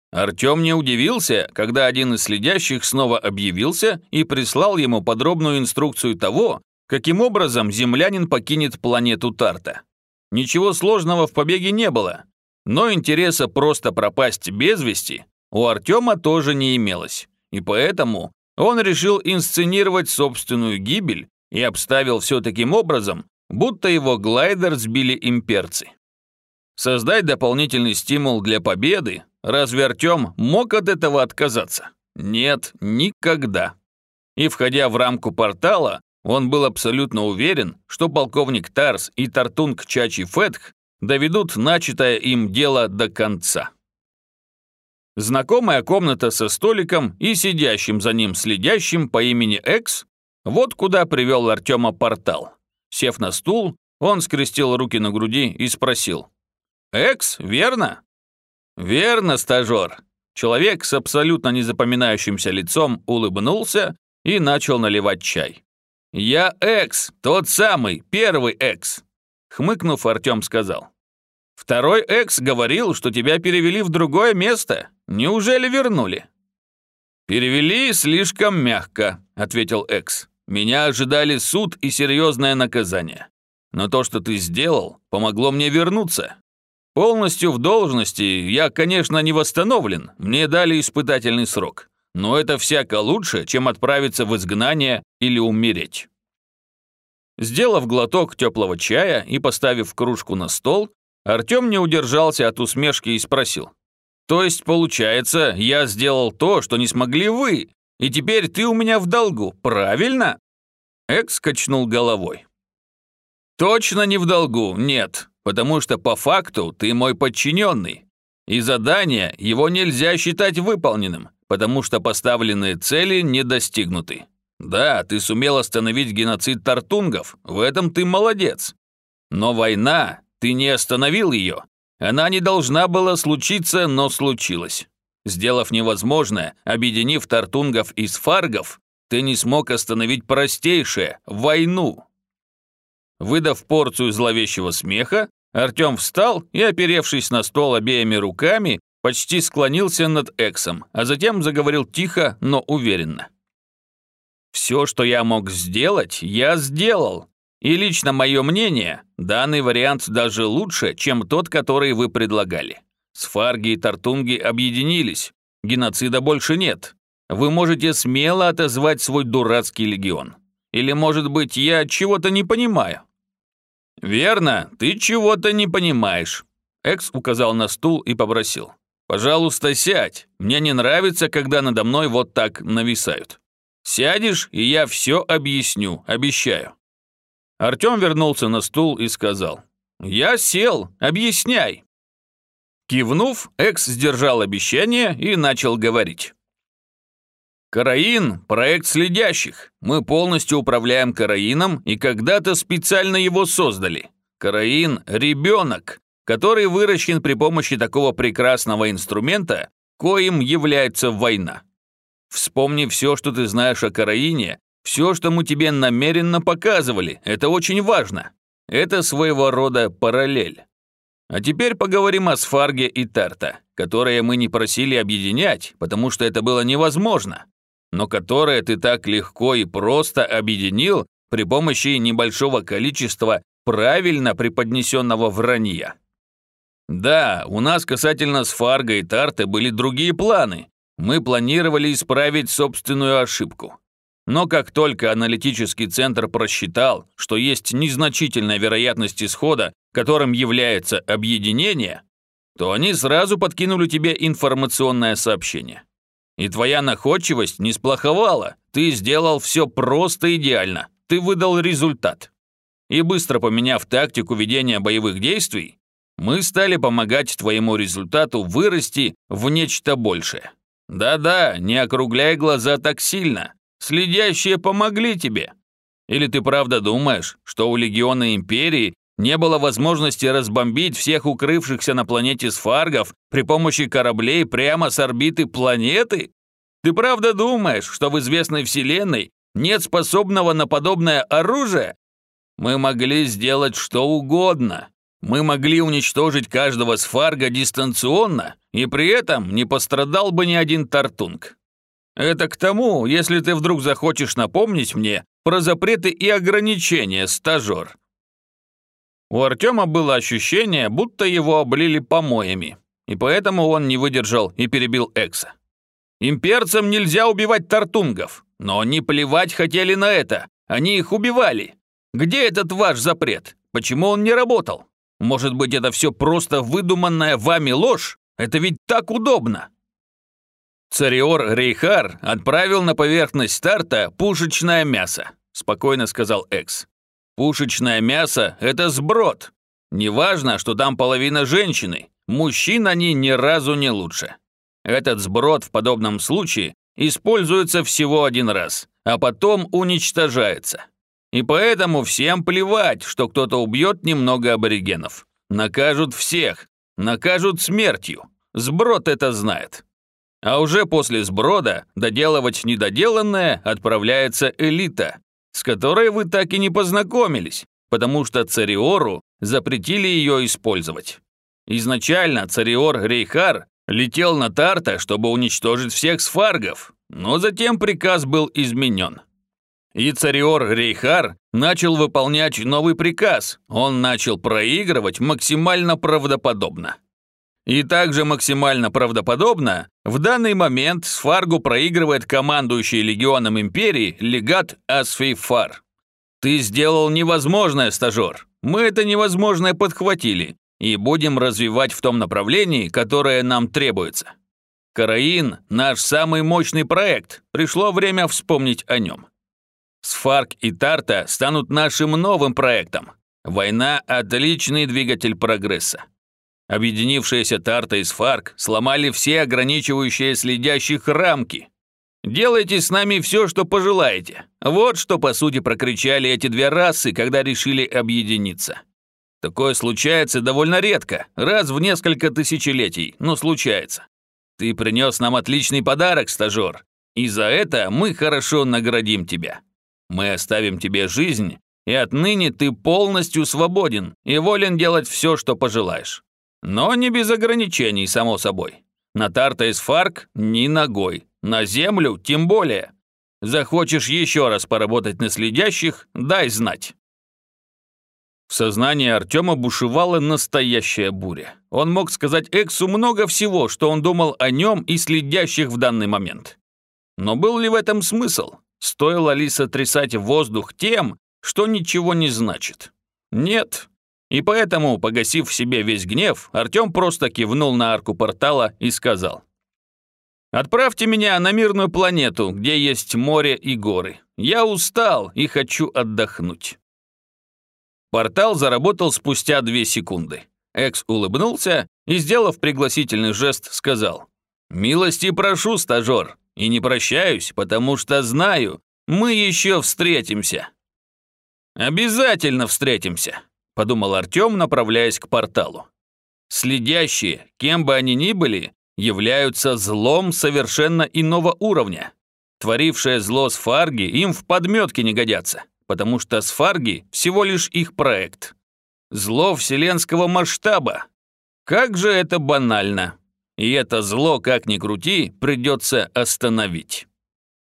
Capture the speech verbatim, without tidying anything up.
Артем не удивился, когда один из следящих снова объявился и прислал ему подробную инструкцию того, каким образом землянин покинет планету Тарта. Ничего сложного в побеге не было, но интереса просто пропасть без вести у Артема тоже не имелось, и поэтому он решил инсценировать собственную гибель и обставил все таким образом, будто его глайдер сбили имперцы. Создать дополнительный стимул для победы, разве Артем мог от этого отказаться? Нет, никогда. И входя в рамку портала, он был абсолютно уверен, что полковник Тарс и Тартунг Чачи Фетх доведут начатое им дело до конца. Знакомая комната со столиком и сидящим за ним следящим по имени Экс, вот куда привел Артема портал. Сев на стул, он скрестил руки на груди и спросил: «Экс, верно?» «Верно, стажер». Человек с абсолютно незапоминающимся лицом улыбнулся и начал наливать чай. «Я Экс, тот самый, первый Экс», — хмыкнув, Артем сказал. «Второй Экс говорил, что тебя перевели в другое место. Неужели вернули?» «Перевели слишком мягко», — ответил Экс. «Меня ожидали суд и серьезное наказание. Но то, что ты сделал, помогло мне вернуться. Полностью в должности я, конечно, не восстановлен, мне дали испытательный срок. Но это всяко лучше, чем отправиться в изгнание или умереть». Сделав глоток теплого чая и поставив кружку на стол, Артем не удержался от усмешки и спросил: «То есть, получается, я сделал то, что не смогли вы, и теперь ты у меня в долгу, правильно?» Экс качнул головой. «Точно не в долгу, нет, потому что по факту ты мой подчиненный, и задание его нельзя считать выполненным, потому что поставленные цели не достигнуты. Да, ты сумел остановить геноцид тартунгов, в этом ты молодец. Но война, ты не остановил ее. Она не должна была случиться, но случилась. Сделав невозможное, объединив тартунгов и сфаргов, ты не смог остановить простейшее – войну». Выдав порцию зловещего смеха, Артем встал и, оперевшись на стол обеими руками, почти склонился над Эксом, а затем заговорил тихо, но уверенно. «Все, что я мог сделать, я сделал. И лично мое мнение, данный вариант даже лучше, чем тот, который вы предлагали. Сфарги и тартунги объединились, геноцида больше нет. Вы можете смело отозвать свой дурацкий легион. Или, может быть, я чего-то не понимаю?» «Верно, ты чего-то не понимаешь», — Экс указал на стул и попросил. «Пожалуйста, сядь, мне не нравится, когда надо мной вот так нависают. Сядешь, и я все объясню, обещаю». Артем вернулся на стул и сказал: «Я сел, объясняй». Кивнув, Экс сдержал обещание и начал говорить. «Караин – проект следящих. Мы полностью управляем Караином и когда-то специально его создали. Караин – ребенок, который выращен при помощи такого прекрасного инструмента, коим является война. Вспомни все, что ты знаешь о Караине, все, что мы тебе намеренно показывали, это очень важно. Это своего рода параллель. А теперь поговорим о Сфарге и Тарта, которые мы не просили объединять, потому что это было невозможно, но которые ты так легко и просто объединил при помощи небольшого количества правильно преподнесенного вранья. Да, у нас касательно Сфарга и Тарта были другие планы. Мы планировали исправить собственную ошибку. Но как только аналитический центр просчитал, что есть незначительная вероятность исхода, которым является объединение, то они сразу подкинули тебе информационное сообщение. И твоя находчивость не сплоховала, ты сделал все просто идеально, ты выдал результат. И быстро поменяв тактику ведения боевых действий, мы стали помогать твоему результату вырасти в нечто большее. Да-да, не округляй глаза так сильно. Следящие помогли тебе. Или ты правда думаешь, что у Легиона Империи не было возможности разбомбить всех укрывшихся на планете сфаргов при помощи кораблей прямо с орбиты планеты? Ты правда думаешь, что в известной вселенной нет способного на подобное оружие? Мы могли сделать что угодно. Мы могли уничтожить каждого сфарга дистанционно, и при этом не пострадал бы ни один тартунг. Это к тому, если ты вдруг захочешь напомнить мне про запреты и ограничения, стажер». У Артема было ощущение, будто его облили помоями, и поэтому он не выдержал и перебил Экса. «Имперцам нельзя убивать тартунгов, но они плевать хотели на это, они их убивали. Где этот ваш запрет? Почему он не работал? Может быть, это все просто выдуманная вами ложь? Это ведь так удобно!» «Цариор Рейхар отправил на поверхность старта пушечное мясо», спокойно сказал Экс. «Пушечное мясо – это сброд. Неважно, что там половина женщины, мужчин они ни разу не лучше. Этот сброд в подобном случае используется всего один раз, а потом уничтожается. И поэтому всем плевать, что кто-то убьет немного аборигенов. Накажут всех, накажут смертью. Сброд это знает. А уже после сброда доделывать недоделанное отправляется элита, с которой вы так и не познакомились, потому что Цариору запретили ее использовать. Изначально Цариор Рейхар летел на Тарта, чтобы уничтожить всех сфаргов, но затем приказ был изменен. И Цариор Рейхар начал выполнять новый приказ, он начал проигрывать максимально правдоподобно. И также максимально правдоподобно в данный момент сфаргу проигрывает командующий легионом империи легат Асфейфар. Ты сделал невозможное, стажер. Мы это невозможное подхватили и будем развивать в том направлении, которое нам требуется. Караин – наш самый мощный проект, пришло время вспомнить о нем. Сфарг и Тарта станут нашим новым проектом. Война – отличный двигатель прогресса. Объединившиеся Тарта и Сфарг сломали все ограничивающие следящих рамки. Делайте с нами все, что пожелаете. Вот что, по сути, прокричали эти две расы, когда решили объединиться. Такое случается довольно редко, раз в несколько тысячелетий, но случается. Ты принес нам отличный подарок, стажер, и за это мы хорошо наградим тебя. Мы оставим тебе жизнь, и отныне ты полностью свободен и волен делать все, что пожелаешь. Но не без ограничений, само собой. На Тарта и Сфарг ни ногой, на землю тем более. Захочешь еще раз поработать на следящих, дай знать». В сознании Артема бушевала настоящая буря. Он мог сказать Эксу много всего, что он думал о нем и следящих в данный момент. Но был ли в этом смысл? Стоило ли сотрясать воздух тем, что ничего не значит? Нет. И поэтому, погасив в себе весь гнев, Артем просто кивнул на арку портала и сказал: «Отправьте меня на мирную планету, где есть море и горы. Я устал и хочу отдохнуть». Портал заработал спустя две секунды. Экс улыбнулся и, сделав пригласительный жест, сказал: «Милости прошу, стажер, и не прощаюсь, потому что знаю, мы еще встретимся». «Обязательно встретимся», — подумал Артем, направляясь к порталу. Следящие, кем бы они ни были, являются злом совершенно иного уровня. Творившее зло сфарги им в подметке не годятся, потому что сфарги всего лишь их проект. Зло вселенского масштаба. Как же это банально. И это зло, как ни крути, придется остановить.